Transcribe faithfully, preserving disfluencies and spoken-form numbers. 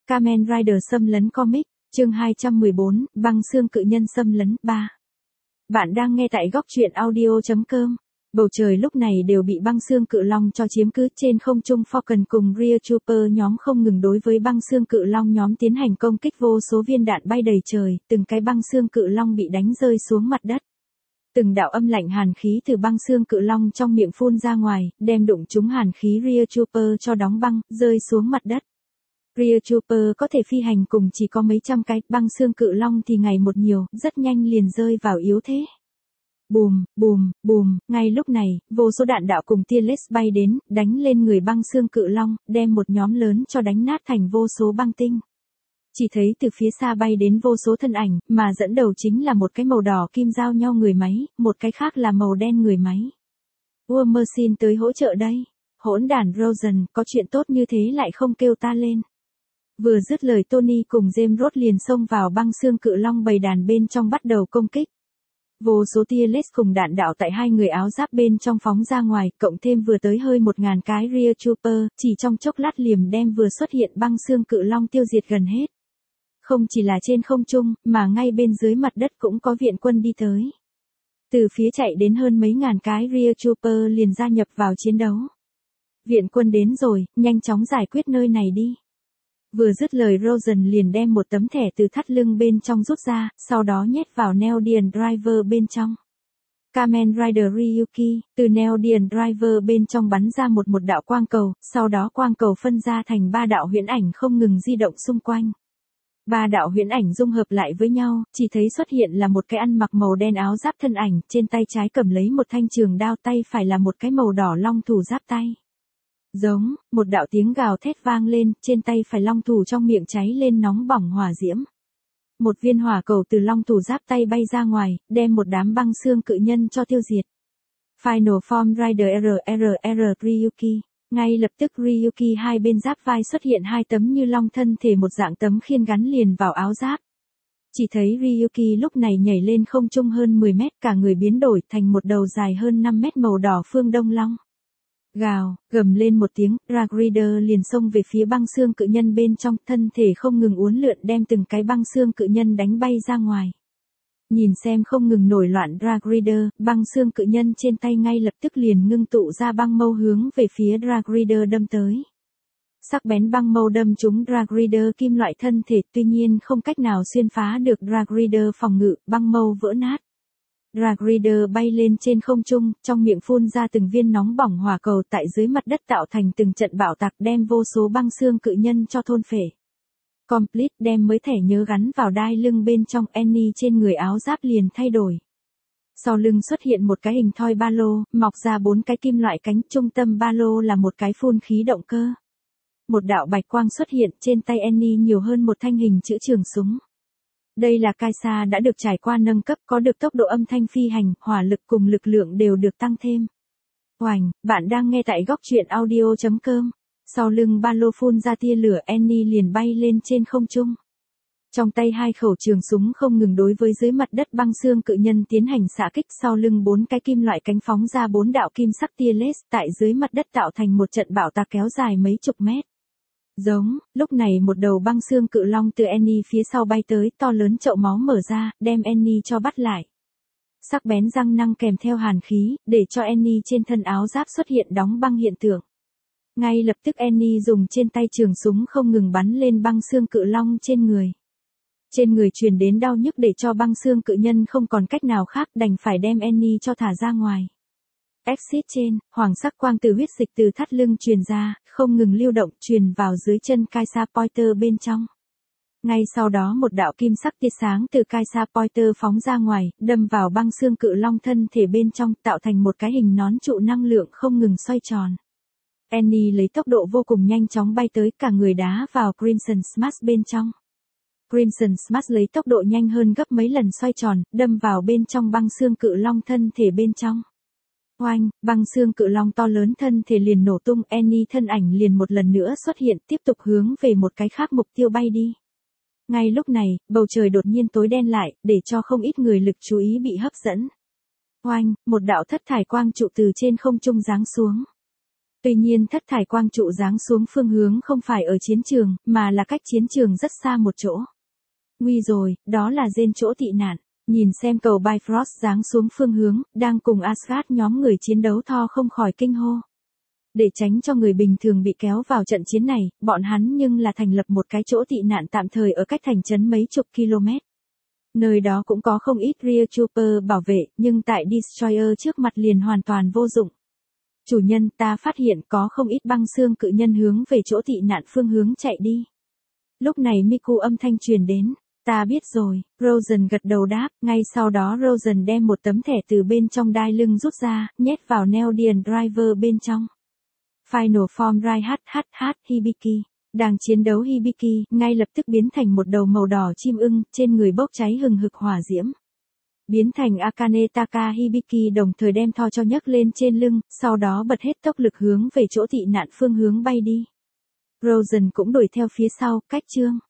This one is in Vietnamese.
Kamen Rider xâm lấn comic, chương hai trăm mười bốn, băng xương cự nhân xâm lấn, ba. Bạn đang nghe tại góc truyện audio chấm com. Bầu trời lúc này đều bị băng xương cự long cho chiếm cứ, trên không trung Falcon cùng Rear Trooper nhóm không ngừng đối với băng xương cự long nhóm tiến hành công kích, vô số viên đạn bay đầy trời, từng cái băng xương cự long bị đánh rơi xuống mặt đất. Từng đạo âm lạnh hàn khí từ băng xương cự long trong miệng phun ra ngoài, đem đụng trúng hàn khí Rear Trooper cho đóng băng, rơi xuống mặt đất. Rear Trooper có thể phi hành cùng chỉ có mấy trăm cái, băng xương cự long thì ngày một nhiều, rất nhanh liền rơi vào yếu thế. Bùm, bùm, bùm, ngay lúc này, vô số đạn đạo cùng tia laser bay đến, đánh lên người băng xương cự long, đem một nhóm lớn cho đánh nát thành vô số băng tinh. Chỉ thấy từ phía xa bay đến vô số thân ảnh, mà dẫn đầu chính là một cái màu đỏ kim giao nhau người máy, một cái khác là màu đen người máy. War Machine tới hỗ trợ đây. Hỗn đản Rosen, có chuyện tốt như thế lại không kêu ta lên. Vừa dứt lời, Tony cùng James Roth liền xông vào băng xương cự long bầy đàn bên trong bắt đầu công kích. Vô số tia laser cùng đạn đạo tại hai người áo giáp bên trong phóng ra ngoài, cộng thêm vừa tới hơi một ngàn cái Rear Trooper, chỉ trong chốc lát liềm đem vừa xuất hiện băng xương cự long tiêu diệt gần hết. Không chỉ là trên không trung, mà ngay bên dưới mặt đất cũng có viện quân đi tới. Từ phía chạy đến hơn mấy ngàn cái Rear Trooper liền gia nhập vào chiến đấu. Viện quân đến rồi, nhanh chóng giải quyết nơi này đi. Vừa dứt lời, Rosen liền đem một tấm thẻ từ thắt lưng bên trong rút ra, sau đó nhét vào Neodymium Driver bên trong. Kamen Rider Ryuki, từ Neodymium Driver bên trong bắn ra một một đạo quang cầu, sau đó quang cầu phân ra thành ba đạo huyễn ảnh không ngừng di động xung quanh. Ba đạo huyễn ảnh dung hợp lại với nhau, chỉ thấy xuất hiện là một cái ăn mặc màu đen áo giáp thân ảnh, trên tay trái cầm lấy một thanh trường đao, tay phải là một cái màu đỏ long thủ giáp tay. Giống, một đạo tiếng gào thét vang lên, trên tay phải long thủ trong miệng cháy lên nóng bỏng hỏa diễm. Một viên hỏa cầu từ long thủ giáp tay bay ra ngoài, đem một đám băng xương cự nhân cho tiêu diệt. Final Form Rider R R R Ryuki. Ngay lập tức Ryuki hai bên giáp vai xuất hiện hai tấm như long thân thể một dạng tấm khiên gắn liền vào áo giáp. Chỉ thấy Ryuki lúc này nhảy lên không trung hơn mười mét, cả người biến đổi thành một đầu dài hơn năm mét màu đỏ phương đông long. Gào, gầm lên một tiếng, Drag Rider liền xông về phía băng xương cự nhân bên trong, thân thể không ngừng uốn lượn đem từng cái băng xương cự nhân đánh bay ra ngoài. Nhìn xem không ngừng nổi loạn Drag Rider, băng xương cự nhân trên tay ngay lập tức liền ngưng tụ ra băng mâu hướng về phía Drag Rider đâm tới. Sắc bén băng mâu đâm trúng Drag Rider kim loại thân thể, tuy nhiên không cách nào xuyên phá được Drag Rider phòng ngự, băng mâu vỡ nát. Drag Rider bay lên trên không trung, trong miệng phun ra từng viên nóng bỏng hỏa cầu, tại dưới mặt đất tạo thành từng trận bạo tạc đem vô số băng xương cự nhân cho thôn phệ. Complete đem mới thẻ nhớ gắn vào đai lưng bên trong, Annie trên người áo giáp liền thay đổi. Sau lưng xuất hiện một cái hình thoi ba lô, mọc ra bốn cái kim loại cánh, trung tâm ba lô là một cái phun khí động cơ. Một đạo bạch quang xuất hiện, trên tay Annie nhiều hơn một thanh hình chữ trường súng. Đây là Kaisa đã được trải qua nâng cấp, có được tốc độ âm thanh phi hành, hỏa lực cùng lực lượng đều được tăng thêm. Oành, bạn đang nghe tại góc truyện audio chấm com. Sau lưng ba lô phun ra tia lửa, Annie liền bay lên trên không trung. Trong tay hai khẩu trường súng không ngừng đối với dưới mặt đất băng xương cự nhân tiến hành xạ kích, sau lưng bốn cái kim loại cánh phóng ra bốn đạo kim sắc tia laser, tại dưới mặt đất tạo thành một trận bạo tạc kéo dài mấy chục mét. Giống, lúc này một đầu băng xương cự long từ Annie phía sau bay tới, to lớn chậu máu mở ra, đem Annie cho bắt lại. Sắc bén răng nanh kèm theo hàn khí, để cho Annie trên thân áo giáp xuất hiện đóng băng hiện tượng. Ngay lập tức Annie dùng trên tay trường súng không ngừng bắn lên băng xương cự long trên người. Trên người truyền đến đau nhức để cho băng xương cự nhân không còn cách nào khác, đành phải đem Annie cho thả ra ngoài. Exit trên, hoàng sắc quang từ huyết dịch từ thắt lưng truyền ra, không ngừng lưu động truyền vào dưới chân Kaisa Pointer bên trong. Ngay sau đó một đạo kim sắc tia sáng từ Kaisa Pointer phóng ra ngoài, đâm vào băng xương cự long thân thể bên trong, tạo thành một cái hình nón trụ năng lượng không ngừng xoay tròn. Annie lấy tốc độ vô cùng nhanh chóng bay tới, cả người đá vào Crimson Smash bên trong. Crimson Smash lấy tốc độ nhanh hơn gấp mấy lần xoay tròn, đâm vào bên trong băng xương cự long thân thể bên trong. Oanh, băng xương cự long to lớn thân thể liền nổ tung, Annie thân ảnh liền một lần nữa xuất hiện, tiếp tục hướng về một cái khác mục tiêu bay đi. Ngay lúc này, bầu trời đột nhiên tối đen lại, để cho không ít người lực chú ý bị hấp dẫn. Oanh, một đạo thất thải quang trụ từ trên không trung giáng xuống. Tuy nhiên thất thải quang trụ giáng xuống phương hướng không phải ở chiến trường, mà là cách chiến trường rất xa một chỗ. Nguy rồi, đó là Jane chỗ tị nạn. Nhìn xem cầu Bifrost giáng xuống phương hướng, đang cùng Asgard nhóm người chiến đấu Thor không khỏi kinh hô. Để tránh cho người bình thường bị kéo vào trận chiến này, bọn hắn nhưng là thành lập một cái chỗ tị nạn tạm thời ở cách thành trấn mấy chục km. Nơi đó cũng có không ít Rear Trooper bảo vệ, nhưng tại Destroyer trước mặt liền hoàn toàn vô dụng. Chủ nhân, ta phát hiện có không ít băng xương cự nhân hướng về chỗ tị nạn phương hướng chạy đi. Lúc này Miku âm thanh truyền đến. Ta biết rồi, Rosen gật đầu đáp, ngay sau đó Rosen đem một tấm thẻ từ bên trong đai lưng rút ra, nhét vào Neodymium Driver bên trong. Final Form Rai hát hát hát Hibiki. Đang chiến đấu Hibiki, ngay lập tức biến thành một đầu màu đỏ chim ưng, trên người bốc cháy hừng hực hỏa diễm. Biến thành Akane Taka Hibiki đồng thời đem Thor cho nhấc lên trên lưng, sau đó bật hết tốc lực hướng về chỗ tị nạn phương hướng bay đi. Rosen cũng đuổi theo phía sau, cách chương.